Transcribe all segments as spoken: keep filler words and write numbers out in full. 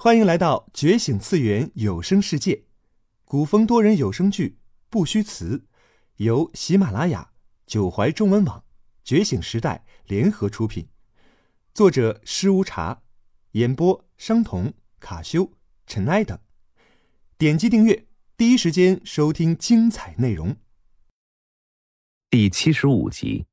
欢迎来到觉醒次元有声世界，古风多人有声剧不虚词，由喜马拉雅、九怀中文网、觉醒时代联合出品，作者施无茶，演播商童、卡修、尘埃等。点击订阅，第一时间收听精彩内容。 第七十五集。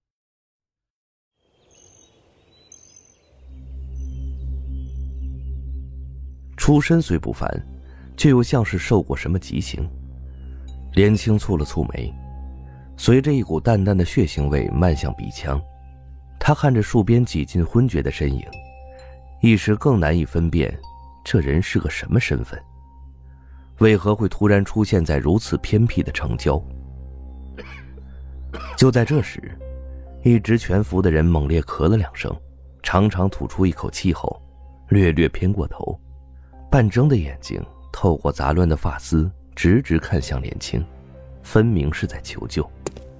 出身虽不凡，却又像是受过什么极刑。连青蹙了蹙眉，随着一股淡淡的血腥味漫向鼻腔，他看着树边几近昏厥的身影，一时更难以分辨这人是个什么身份，为何会突然出现在如此偏僻的城郊。就在这时，一直蜷伏的人猛烈咳了两声，长长吐出一口气后，略略偏过头，半睁的眼睛透过杂乱的发丝直直看向连青，分明是在求救。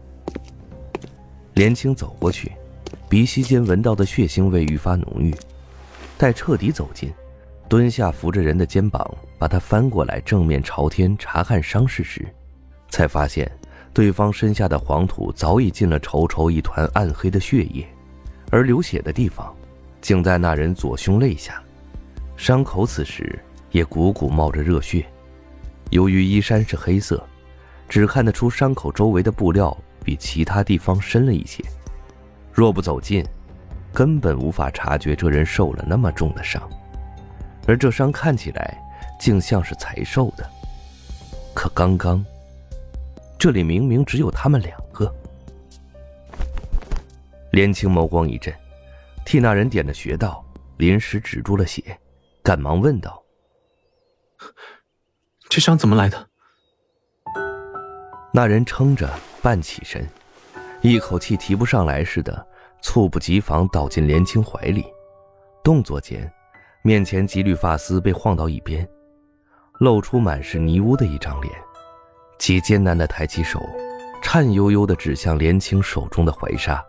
连青走过去，鼻息间闻到的血腥味愈发浓郁，待彻底走近，蹲下扶着人的肩膀，把他翻过来正面朝天查看伤势时，才发现对方身下的黄土早已进了稠稠一团暗黑的血液，而流血的地方竟在那人左胸肋下，伤口此时也汩汩冒着热血。由于衣衫是黑色，只看得出伤口周围的布料比其他地方深了一些，若不走近，根本无法察觉这人受了那么重的伤，而这伤看起来竟像是才受的。可刚刚这里明明只有他们两个。连青眸光一震，替那人点着穴道，临时止住了血，赶忙问道： 这伤怎么来的？ 那人撑着半起身，一口气提不上来似的，猝不及防倒进连青怀里，动作间面前几缕发丝被晃到一边，露出满是泥污的一张脸，极艰难地抬起手，颤悠悠地指向连青手中的怀纱。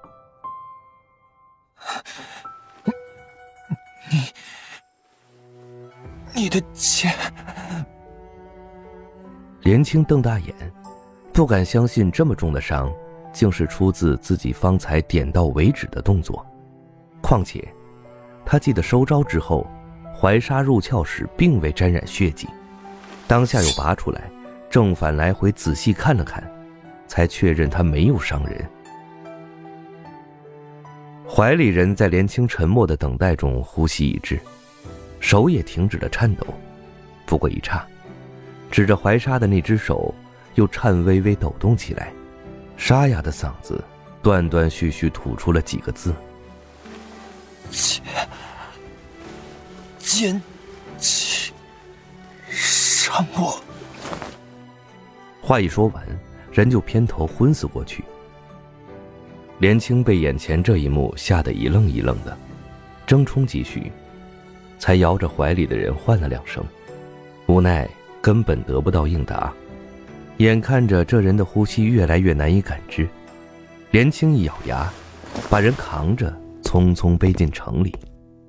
你你的剑。 连青瞪大眼，不敢相信这么重的伤竟是出自自己方才点到为止的动作。况且他记得收招之后，怀纱入鞘时并未沾染血迹，当下又拔出来，正反来回仔细看了看，才确认他没有伤人。怀里人在连青沉默的等待中呼吸一滞，手也停止了颤抖，不过一刹，指着怀纱的那只手又颤巍巍抖动起来，沙哑的嗓子断断续续吐出了几个字： 剑剑气伤我。 话一说完，人就偏头昏死过去。连青被眼前这一幕吓得一愣一愣的，争冲几许，才摇着怀里的人唤了两声，无奈根本得不到应答。眼看着这人的呼吸越来越难以感知，连青一咬牙，把人扛着匆匆背进城里。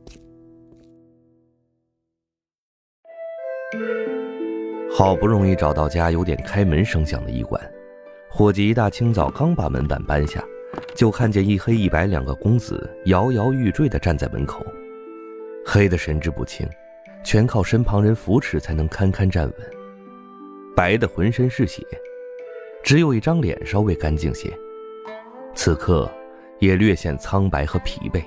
好不容易找到家有点开门声响的医馆，伙计一大清早刚把门板搬下，就看见一黑一白两个公子摇摇欲坠地站在门口，黑的神志不清，全靠身旁人扶持才能堪堪站稳；白的浑身是血，只有一张脸稍微干净些，此刻也略显苍白和疲惫。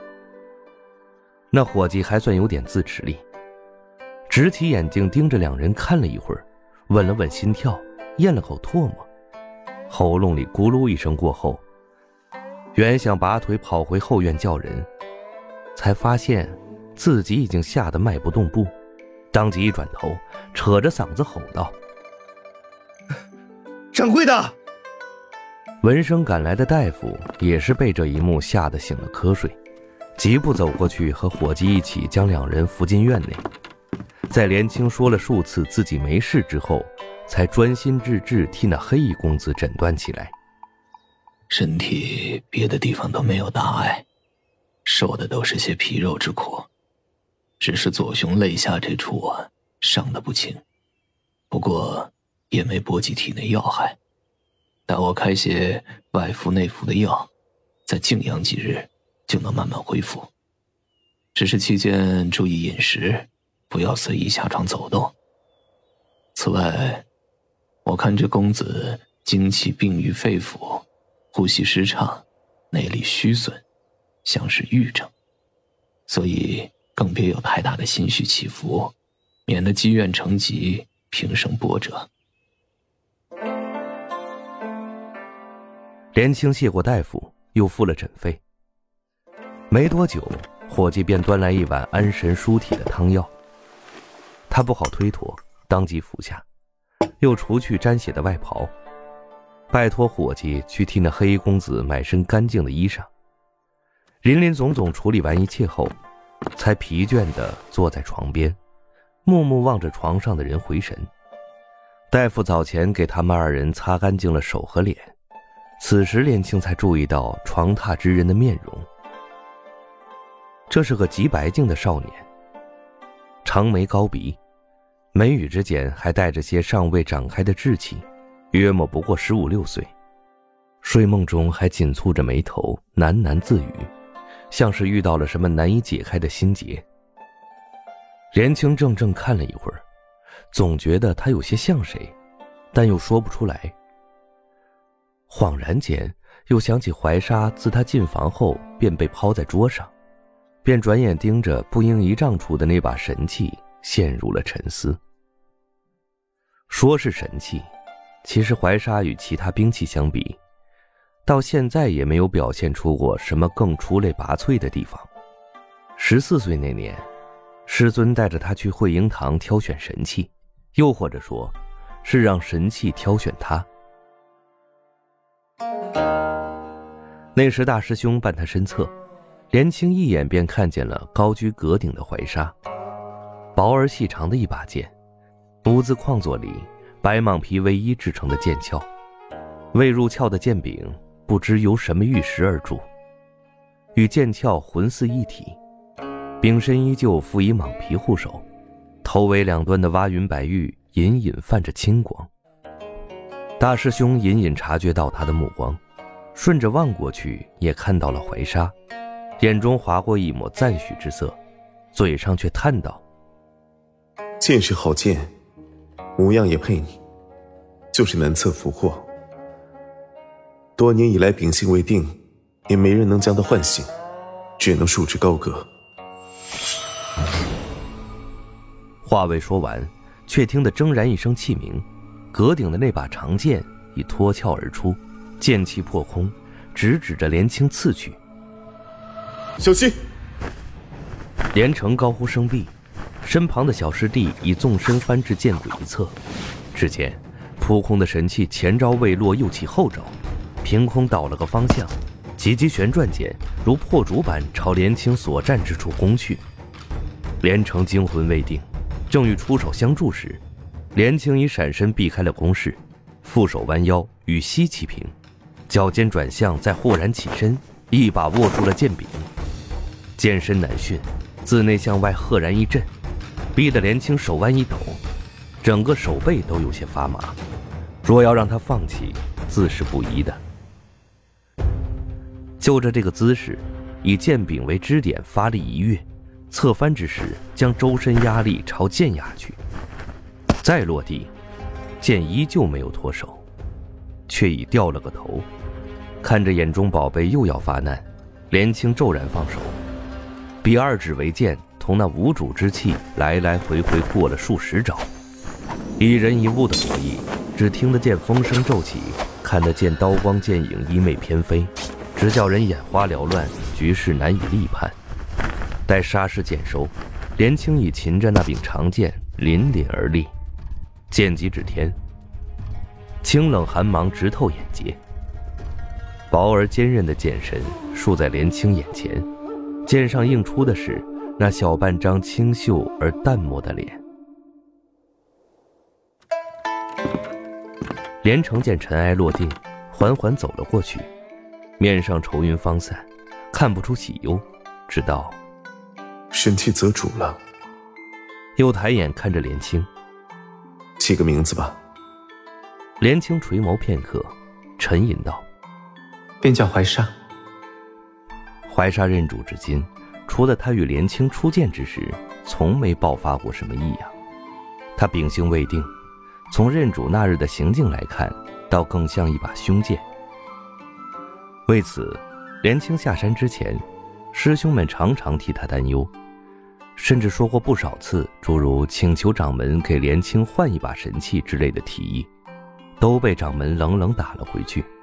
那伙计还算有点自持力，直起眼睛盯着两人看了一会儿，稳了稳心跳，咽了口唾沫，喉咙里咕噜一声过后，原想拔腿跑回后院叫人，才发现自己已经吓得迈不动步，当即一转头，扯着嗓子吼道： 掌柜的！ 闻声赶来的大夫也是被这一幕吓得醒了瞌睡，急步走过去和伙计一起将两人扶进院内。在连青说了数次自己没事之后，才专心致志替那黑衣公子诊断起来。 身体别的地方都没有大碍，受的都是些皮肉之苦， 只是左胸肋下这处啊伤得不轻，不过也没波及体内要害。待我开些外服内服的药，再静养几日就能慢慢恢复。只是期间注意饮食，不要随意下床走动。此外，我看这公子精气病于肺腑，呼吸失畅，内力虚损，像是郁症，所以更别有太大的心绪起伏，免得积怨成疾，平生波折。 连青谢过大夫，又付了诊费。没多久，伙计便端来一碗安神舒体的汤药。他不好推脱，当即服下，又除去沾血的外袍，拜托伙计去替那黑衣公子买身干净的衣裳。林林总总处理完一切后，才疲倦地坐在床边，默默望着床上的人回神。大夫早前给他们二人擦干净了手和脸，此时连青才注意到床榻之人的面容。这是个极白净的少年，长眉高鼻，眉宇之间还带着些尚未长开的稚气，约莫不过十五六岁。睡梦中还紧蹙着眉头，喃喃自语，像是遇到了什么难以解开的心结。连青怔怔看了一会儿，总觉得他有些像谁，但又说不出来。恍然间又想起怀纱自他进房后便被抛在桌上，便转眼盯着不应一丈处的那把神器，陷入了沉思。说是神器，其实怀纱与其他兵器相比，到现在也没有表现出过什么更出类拔萃的地方。十四岁那年，师尊带着他去慧英堂挑选神器，又或者说是让神器挑选他。那时大师兄伴他身侧，连青一眼便看见了高居阁顶的怀纱，薄而细长的一把剑，无字框座里白蟒皮唯一制成的剑鞘，未入鞘的剑柄不知由什么玉石而铸，与剑鞘浑似一体，柄身依旧附以蟒皮护手，头尾两端的蛙云白玉隐隐泛着青光。大师兄隐隐察觉到他的目光，顺着望过去也看到了怀纱，眼中划过一抹赞许之色，嘴上却叹道： 剑是好剑，模样也配你，就是难测福祸。多年以来秉性未定，也没人能将它唤醒，只能束之高阁。 话未说完，却听得铮然一声器鸣，阁顶的那把长剑已脱鞘而出，剑气破空，直指着连青刺去。 小心！ 连城高呼声毕，身旁的小师弟已纵身翻至剑轨一侧，只见扑空的神器前招未落，又起后招，凭空倒了个方向，急急旋转间如破竹般朝连青所站之处攻去。连城惊魂未定，正欲出手相助时，连青已闪身避开了攻势，负手弯腰与膝齐平，脚尖转向，再豁然起身，一把握住了剑柄。剑身难驯，自内向外赫然一震，逼得连青手腕一抖，整个手背都有些发麻，若要让他放弃，自是不宜的。就着这个姿势，以剑柄为支点发力一跃，侧翻之时将周身压力朝剑压去，再落地，剑依旧没有脱手，却已掉了个头。看着眼中宝贝又要发难，连青骤然放手，比二指为剑，同那无主之气来来回回过了数十招，一人一物的博弈，只听得见风声骤起，看得见刀光剑影衣袂偏飞，直叫人眼花缭乱，局势难以立判。待杀势渐收，连青已擒着那柄长剑凛凛而立，剑击指天，清冷寒芒直透眼睫。薄而坚韧的剑身竖在连青眼前，剑上映出的是那小半张清秀而淡漠的脸。连城见尘埃落定，缓缓走了过去，面上愁云方散，看不出喜忧，只道： 神器择主了。 又抬眼看着连青， 起个名字吧。 连青垂眸片刻，沉吟道： 便叫怀沙。 怀沙认主至今，除了他与连青初见之时，从没爆发过什么异样。他秉性未定，从认主那日的行径来看，倒更像一把凶剑。为此，连青下山之前，师兄们常常替他担忧，甚至说过不少次诸如请求掌门给连青换一把神器之类的提议，都被掌门冷冷打了回去。